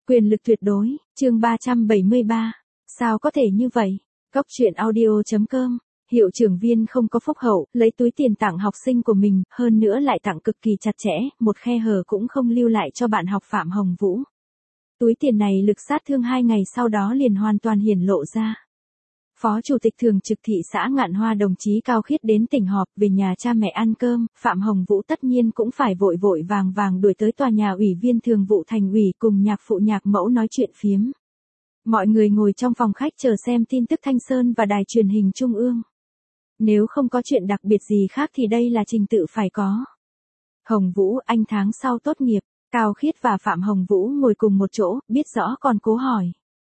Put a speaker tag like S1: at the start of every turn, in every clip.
S1: Quyền lực tuyệt đối, chương 373. Sao có thể như vậy? Góc truyện audio.com. Hiệu trưởng Viên không có phúc hậu, lấy túi tiền tặng học sinh của mình, hơn nữa lại tặng cực kỳ chặt chẽ, một khe hở cũng không lưu lại cho bạn học Phạm Hồng Vũ. Túi tiền này lực sát thương 2 ngày sau đó liền hoàn toàn hiển lộ ra. Phó Chủ tịch Thường trực thị xã Ngạn Hoa đồng chí Cao Khiết đến tỉnh họp về nhà cha mẹ ăn cơm, Phạm Hồng Vũ tất nhiên cũng phải vội vội vàng vàng đuổi tới tòa nhà ủy viên thường vụ thành ủy cùng nhạc phụ nhạc mẫu nói chuyện phiếm. Mọi người ngồi trong phòng khách chờ xem tin tức Thanh Sơn và đài truyền hình Trung ương. Nếu không có chuyện đặc biệt gì khác thì đây là trình tự phải có. Hồng Vũ, anh tháng sau tốt nghiệp. Cao Khiết và Phạm Hồng Vũ ngồi cùng một chỗ, biết rõ còn cố hỏi.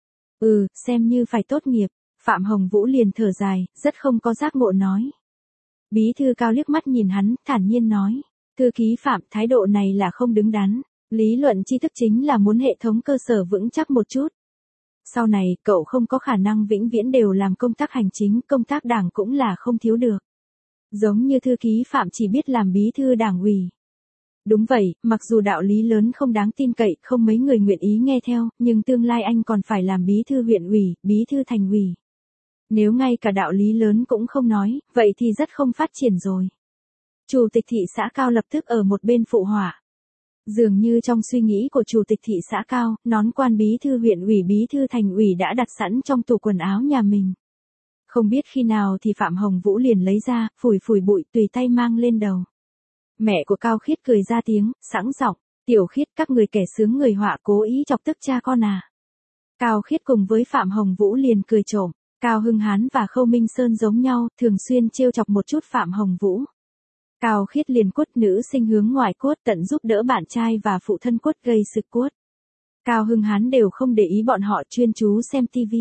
S1: Xem như phải tốt nghiệp. Phạm Hồng Vũ liền thở dài, rất không có giác ngộ nói. Bí thư Cao liếc mắt nhìn hắn, thản nhiên nói. Thư ký Phạm, thái độ này là không đứng đắn. Lý luận tri thức chính là muốn hệ thống cơ sở vững chắc một chút. Sau này, cậu không có khả năng vĩnh viễn đều làm công tác hành chính, công tác đảng cũng là không thiếu được. Giống như thư ký Phạm chỉ biết làm bí thư đảng ủy. Đúng vậy, mặc dù đạo lý lớn không đáng tin cậy, không mấy người nguyện ý nghe theo, nhưng tương lai anh còn phải làm bí thư huyện ủy, bí thư thành ủy. Nếu ngay cả đạo lý lớn cũng không nói, vậy thì rất không phát triển rồi. Chủ tịch thị xã Cao lập tức ở một bên phụ họa. Dường như trong suy nghĩ của Chủ tịch thị xã Cao, nón quan bí thư huyện ủy bí thư thành ủy đã đặt sẵn trong tủ quần áo nhà mình. Không biết khi nào thì Phạm Hồng Vũ liền lấy ra, phủi phủi bụi tùy tay mang lên đầu. Mẹ của Cao Khiết cười ra tiếng, sẵn giọng, Tiểu Khiết các người kẻ sướng người họa cố ý chọc tức cha con à. Cao Khiết cùng với Phạm Hồng Vũ liền cười trộm. Cao Hưng Hán và Khâu Minh Sơn giống nhau, thường xuyên trêu chọc một chút Phạm Hồng Vũ. Cao Khiết liền quất nữ sinh hướng ngoài quất tận giúp đỡ bạn trai và phụ thân quất gây sự quất. Cao Hưng Hán đều không để ý bọn họ chuyên chú xem TV.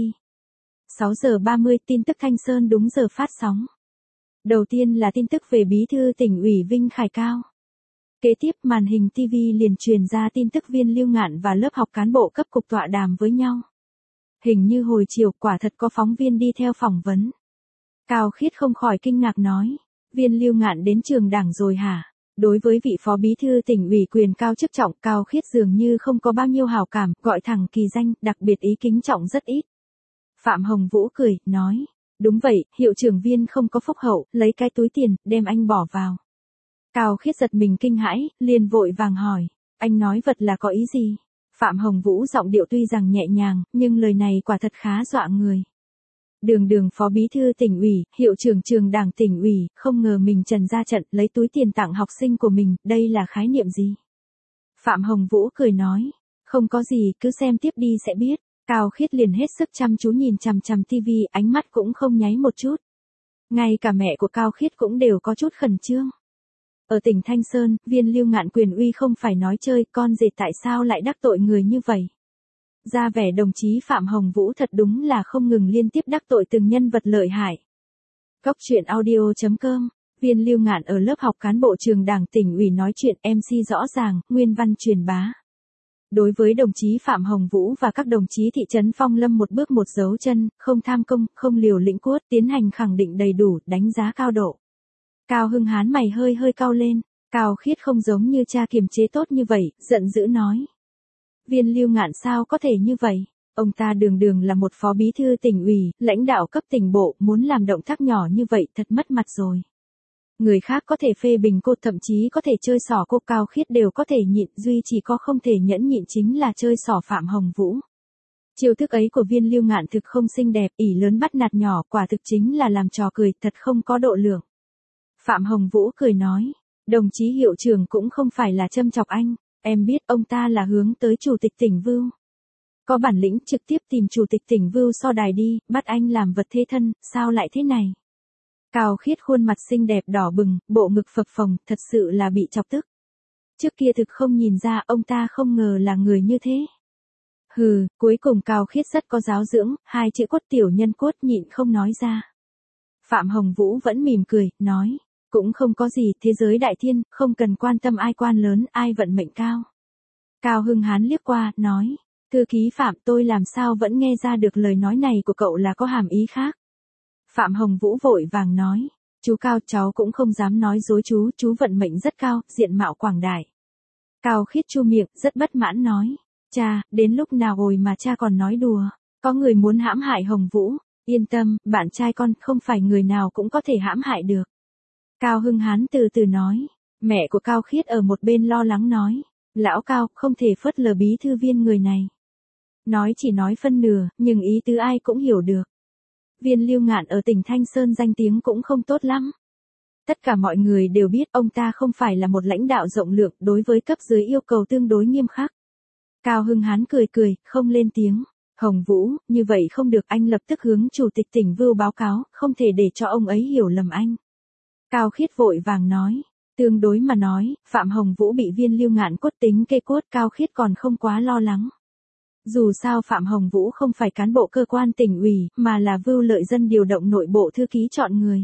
S1: 6 giờ 30 tin tức Thanh Sơn đúng giờ phát sóng. Đầu tiên là tin tức về bí thư tỉnh ủy Vinh Khải Cao. Kế tiếp màn hình TV liền truyền ra tin tức Viên Lưu Ngạn và lớp học cán bộ cấp cục tọa đàm với nhau. Hình như hồi chiều quả thật có phóng viên đi theo phỏng vấn. Cao Khiết không khỏi kinh ngạc nói. Viên Lưu Ngạn đến trường đảng rồi hả? Đối với vị phó bí thư tỉnh ủy quyền cao chức trọng, Cao Khiết dường như không có bao nhiêu hảo cảm, gọi thẳng kỳ danh, đặc biệt ý kính trọng rất ít. Phạm Hồng Vũ cười, nói. Đúng vậy, hiệu trưởng Viên không có phúc hậu, lấy cái túi tiền, đem anh bỏ vào. Cao Khiết giật mình kinh hãi, liền vội vàng hỏi. Anh nói vật là có ý gì? Phạm Hồng Vũ giọng điệu tuy rằng nhẹ nhàng, nhưng lời này quả thật khá dọa người. Đường phó bí thư tỉnh ủy, hiệu trưởng trường đảng tỉnh ủy, không ngờ mình trần ra trận lấy túi tiền tặng học sinh của mình, đây là khái niệm gì? Phạm Hồng Vũ cười nói, không có gì, cứ xem tiếp đi sẽ biết. Cao Khiết liền hết sức chăm chú nhìn chằm chằm TV, ánh mắt cũng không nháy một chút. Ngay cả mẹ của Cao Khiết cũng đều có chút khẩn trương. Ở tỉnh Thanh Sơn, Viên Lưu Ngạn quyền uy không phải nói chơi, con dệt tại sao lại đắc tội người như vậy? Ra vẻ đồng chí Phạm Hồng Vũ thật đúng là không ngừng liên tiếp đắc tội từng nhân vật lợi hại. Góc truyện audio.com. Viên Lưu Ngạn ở lớp học cán bộ trường đảng tỉnh ủy nói chuyện MC rõ ràng, nguyên văn truyền bá. Đối với đồng chí Phạm Hồng Vũ và các đồng chí thị trấn Phong Lâm một bước một dấu chân, không tham công, không liều lĩnh cuốt, tiến hành khẳng định đầy đủ, đánh giá cao độ. Cao Hưng Hán mày hơi cau lên, Cao Khiết không giống như cha kiềm chế tốt như vậy, giận dữ nói. Viên Lưu Ngạn sao có thể như vậy? Ông ta đường là một phó bí thư tỉnh ủy, lãnh đạo cấp tỉnh bộ, muốn làm động tác nhỏ như vậy thật mất mặt rồi. Người khác có thể phê bình cô, thậm chí có thể chơi xỏ cô, Cao Khiết đều có thể nhịn, duy chỉ có không thể nhẫn nhịn chính là chơi xỏ Phạm Hồng Vũ. Chiêu thức ấy của Viên Lưu Ngạn thực không xinh đẹp, ỷ lớn bắt nạt nhỏ, quả thực chính là làm trò cười, thật không có độ lượng. Phạm Hồng Vũ cười nói, đồng chí hiệu trưởng cũng không phải là châm chọc anh, em biết ông ta là hướng tới chủ tịch tỉnh Vưu. Có bản lĩnh trực tiếp tìm chủ tịch tỉnh Vưu so đài đi, bắt anh làm vật thế thân, sao lại thế này? Cao Khiết khuôn mặt xinh đẹp đỏ bừng, bộ ngực phập phồng, thật sự là bị chọc tức. Trước kia thực không nhìn ra ông ta không ngờ là người như thế. Cuối cùng Cao Khiết rất có giáo dưỡng, 2 chữ cốt tiểu nhân cốt nhịn không nói ra. Phạm Hồng Vũ vẫn mỉm cười, nói. Cũng không có gì, thế giới đại thiên, không cần quan tâm ai quan lớn, ai vận mệnh cao. Cao Hưng Hán liếc qua, nói. Thư ký Phạm, tôi làm sao vẫn nghe ra được lời nói này của cậu là có hàm ý khác. Phạm Hồng Vũ vội vàng nói. Chú Cao, cháu cũng không dám nói dối chú vận mệnh rất cao, diện mạo quảng đại. Cao Khiết chu miệng, rất bất mãn nói. Cha, đến lúc nào rồi mà cha còn nói đùa, có người muốn hãm hại Hồng Vũ, yên tâm, bạn trai con không phải người nào cũng có thể hãm hại được. Cao Hưng Hán từ từ nói, mẹ của Cao Khiết ở một bên lo lắng nói, lão Cao, không thể phớt lờ bí thư viên người này. Nói chỉ nói phân nửa, nhưng ý tứ ai cũng hiểu được. Viên Lưu Ngạn ở tỉnh Thanh Sơn danh tiếng cũng không tốt lắm. Tất cả mọi người đều biết ông ta không phải là một lãnh đạo rộng lượng, đối với cấp dưới yêu cầu tương đối nghiêm khắc. Cao Hưng Hán cười cười, không lên tiếng. Hồng Vũ, như vậy không được, anh lập tức hướng chủ tịch tỉnh Vưu báo cáo, không thể để cho ông ấy hiểu lầm anh. Cao Khiết vội vàng nói, tương đối mà nói, Phạm Hồng Vũ bị Viên Lưu Ngạn cốt tính kê cốt, Cao Khiết còn không quá lo lắng. Dù sao Phạm Hồng Vũ không phải cán bộ cơ quan tỉnh ủy, mà là Vưu Lợi Dân điều động nội bộ thư ký chọn người.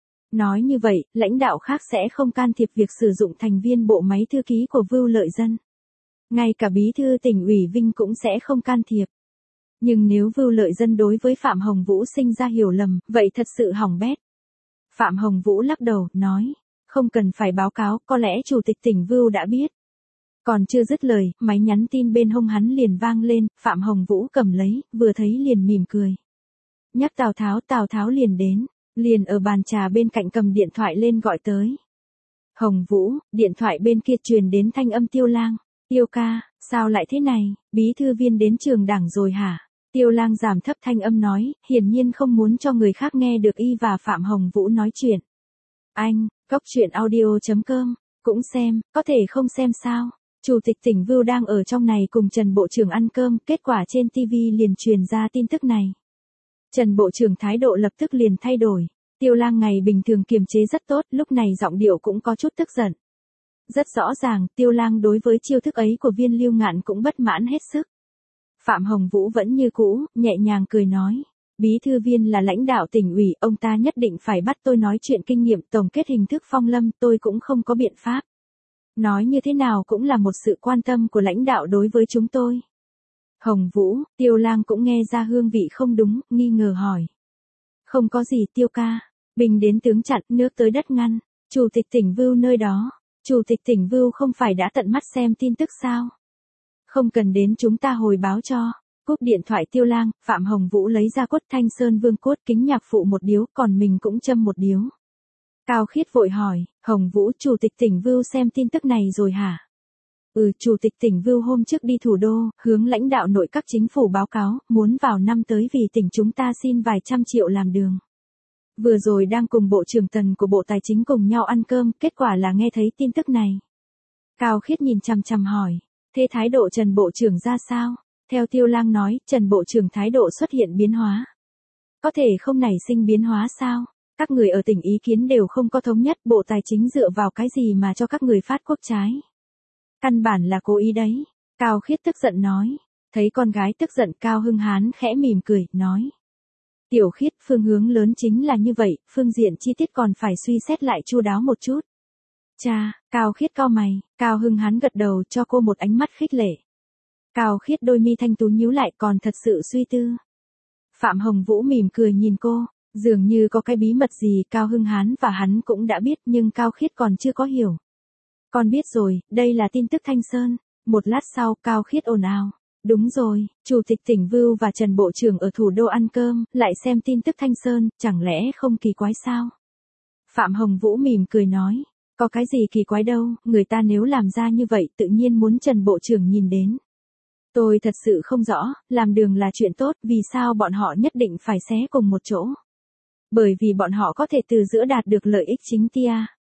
S1: Nói như vậy, lãnh đạo khác sẽ không can thiệp việc sử dụng thành viên bộ máy thư ký của Vưu Lợi Dân. Ngay cả bí thư tỉnh ủy Vinh cũng sẽ không can thiệp. Nhưng nếu Vưu Lợi Dân đối với Phạm Hồng Vũ sinh ra hiểu lầm, vậy thật sự hỏng bét. Phạm Hồng Vũ lắc đầu, nói, không cần phải báo cáo, có lẽ chủ tịch tỉnh Vưu đã biết. Còn chưa dứt lời, máy nhắn tin bên hông hắn liền vang lên, Phạm Hồng Vũ cầm lấy, vừa thấy liền mỉm cười. Nhắc Tào Tháo liền đến, liền ở bàn trà bên cạnh cầm điện thoại lên gọi tới. Hồng Vũ, điện thoại bên kia truyền đến thanh âm Tiêu Lang. Tiêu ca, sao lại thế này, bí thư viên đến trường đảng rồi hả? Tiêu Lang giảm thấp thanh âm nói, hiển nhiên không muốn cho người khác nghe được y và Phạm Hồng Vũ nói chuyện. Anh, Cóc Truyện Audio.com, cũng xem, có thể không xem sao? Chủ tịch tỉnh Vưu đang ở trong này cùng Trần Bộ trưởng ăn cơm, kết quả trên TV liền truyền ra tin tức này. Trần Bộ trưởng thái độ lập tức liền thay đổi. Tiêu Lang ngày bình thường kiềm chế rất tốt, lúc này giọng điệu cũng có chút tức giận. Rất rõ ràng, Tiêu Lang đối với chiêu thức ấy của Viên Lưu Ngạn cũng bất mãn hết sức. Phạm Hồng Vũ vẫn như cũ, nhẹ nhàng cười nói. Bí thư viên là lãnh đạo tỉnh ủy, ông ta nhất định phải bắt tôi nói chuyện kinh nghiệm tổng kết hình thức phong lâm, tôi cũng không có biện pháp. Nói như thế nào cũng là một sự quan tâm của lãnh đạo đối với chúng tôi. Hồng Vũ, Tiêu Lang cũng nghe ra hương vị không đúng, nghi ngờ hỏi. Không có gì Tiêu ca, binh đến tướng chặn, nước tới đất ngăn, chủ tịch tỉnh Vưu nơi đó, chủ tịch tỉnh Vưu không phải đã tận mắt xem tin tức sao? Không cần đến chúng ta hồi báo cho. Cúp điện thoại Tiêu Lang, Phạm Hồng Vũ lấy ra cốt Thanh Sơn Vương cốt kính nhạc phụ một điếu, còn mình cũng châm một điếu. Cao Khiết vội hỏi, Hồng Vũ, chủ tịch tỉnh Vưu xem tin tức này rồi hả? Chủ tịch tỉnh Vưu hôm trước đi thủ đô, hướng lãnh đạo nội các chính phủ báo cáo, muốn vào năm tới vì tỉnh chúng ta xin vài trăm triệu làm đường. Vừa rồi đang cùng Bộ trưởng Tần của Bộ Tài chính cùng nhau ăn cơm, kết quả là nghe thấy tin tức này. Cao Khiết nhìn chằm chằm hỏi, thế thái độ Trần Bộ trưởng ra sao? Theo Tiêu Lang nói, Trần Bộ trưởng thái độ xuất hiện biến hóa. Có thể không nảy sinh biến hóa sao? Các người ở tỉnh ý kiến đều không có thống nhất, Bộ Tài chính dựa vào cái gì mà cho các người phát quốc trái? Căn bản là cố ý đấy. Cao Khiết tức giận nói. Thấy con gái tức giận, Cao Hưng Hán khẽ mỉm cười, nói. Tiểu Khiết, phương hướng lớn chính là như vậy, phương diện chi tiết còn phải suy xét lại chu đáo một chút. Cha, Cao Khiết cau mày, Cao Hưng Hán gật đầu cho cô một ánh mắt khích lệ. Cao Khiết đôi mi thanh tú nhíu lại, còn thật sự suy tư. Phạm Hồng Vũ mỉm cười nhìn cô, dường như có cái bí mật gì Cao Hưng Hán và hắn cũng đã biết nhưng Cao Khiết còn chưa có hiểu. Con biết rồi, đây là tin tức Thanh Sơn. Một lát sau, Cao Khiết ồn ào. Đúng rồi, Chủ tịch tỉnh Vưu và Trần Bộ trưởng ở thủ đô ăn cơm, lại xem tin tức Thanh Sơn, chẳng lẽ không kỳ quái sao? Phạm Hồng Vũ mỉm cười nói, có cái gì kỳ quái đâu, người ta nếu làm ra như vậy tự nhiên muốn Trần Bộ trưởng nhìn đến. Tôi thật sự không rõ, làm đường là chuyện tốt, vì sao bọn họ nhất định phải xé cùng một chỗ? Bởi vì bọn họ có thể từ giữa đạt được lợi ích chính tia.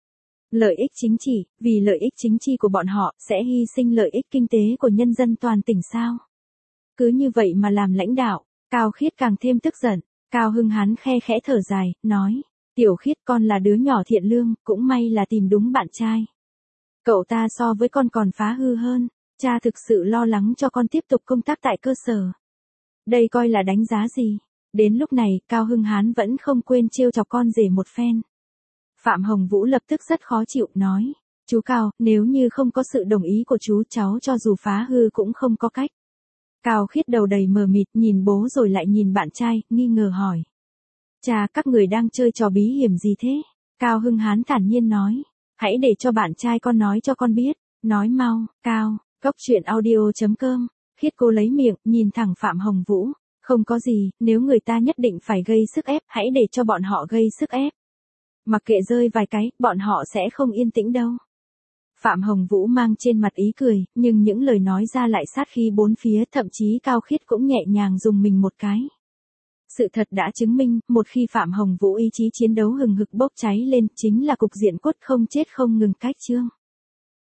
S1: Lợi ích chính trị, vì lợi ích chính trị của bọn họ, sẽ hy sinh lợi ích kinh tế của nhân dân toàn tỉnh sao? Cứ như vậy mà làm lãnh đạo, Cao Khiết càng thêm tức giận. Cao Hưng Hán khe khẽ thở dài, nói, Tiểu Khiết con là đứa nhỏ thiện lương, cũng may là tìm đúng bạn trai. Cậu ta so với con còn phá hư hơn, cha thực sự lo lắng cho con tiếp tục công tác tại cơ sở. Đây coi là đánh giá gì? Đến lúc này, Cao Hưng Hán vẫn không quên trêu chọc con rể một phen. Phạm Hồng Vũ lập tức rất khó chịu, nói, chú Cao, nếu như không có sự đồng ý của chú, cháu cho dù phá hư cũng không có cách. Cao Khiết đầu đầy mờ mịt, nhìn bố rồi lại nhìn bạn trai, nghi ngờ hỏi. Cha, các người đang chơi trò bí hiểm gì thế? Cao Hưng Hán thản nhiên nói, hãy để cho bạn trai con nói cho con biết, nói mau, Cao, Cóc Truyện Audio.com Khiết cô lấy miệng, nhìn thẳng Phạm Hồng Vũ. Không có gì, nếu người ta nhất định phải gây sức ép, hãy để cho bọn họ gây sức ép. Mặc kệ rơi vài cái, bọn họ sẽ không yên tĩnh đâu. Phạm Hồng Vũ mang trên mặt ý cười, nhưng những lời nói ra lại sát khí bốn phía, thậm chí Cao Khiết cũng nhẹ nhàng dùng mình một cái. Sự thật đã chứng minh, một khi Phạm Hồng Vũ ý chí chiến đấu hừng hực bốc cháy lên, chính là cục diện cốt không chết không ngừng cách chương.